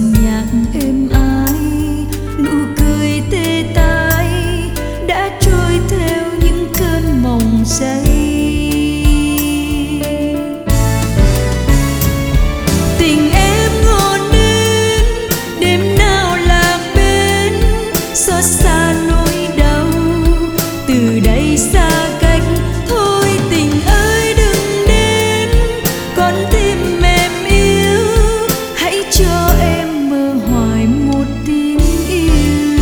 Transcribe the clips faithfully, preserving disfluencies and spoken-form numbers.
dòng nhạc êm ái, nụ cười tê tái đã trôi theo những cơn mộng say. Tình em ngọn đến đêm nào lạc bên, xót xa nỗi đau từ đây xa cách. Thôi tình ơi đừng đến, con tim mềm yếu, hãy cho em mơ hoài một tiếng yêu.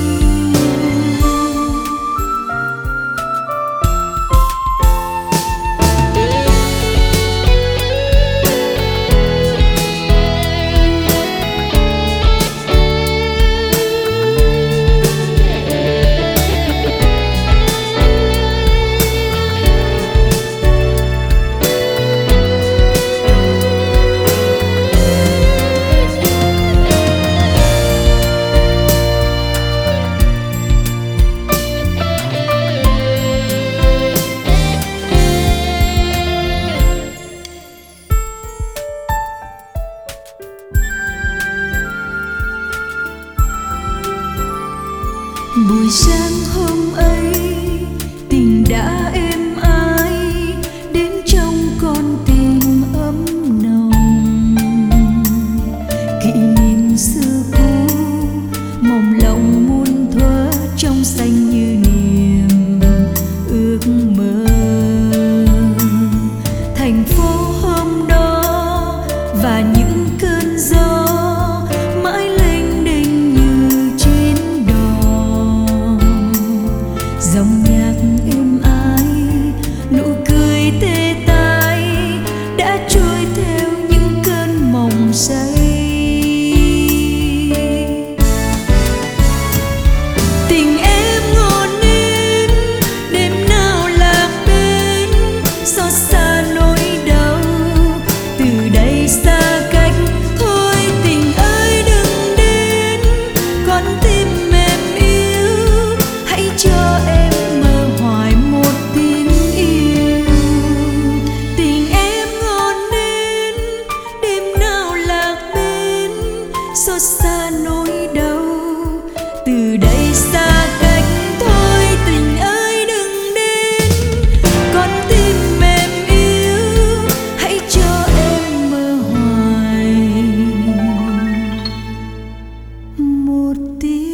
Buổi sáng hôm ấy tình đã êm ái, đến trong con tim ấm nồng. Kỷ niệm xưa cũ mộng lòng muôn thuở, trong xanh như niềm ước mơ. Thành phố hôm đó và những cơn gió mãi lênh đênh như chuyến đò. Dòng nhạc êm ái, nụ cười tê tái đã trôi theo những cơn mộng say. Tình em ngọn đến đêm nào lạc bên, xót xa nỗi đau từ đây xa cách. Thôi tình ơi đừng đến, con tim mềm yếu, hãy cho em mơ hoài một tiếng yêu. Tình em ngọn đến đêm nào lạc bên, xót xa nỗi đau từ đây xa cách. Thôi tình ơi đừng đến, con tim mềm yếu, hãy cho em mơ hoài một tiếng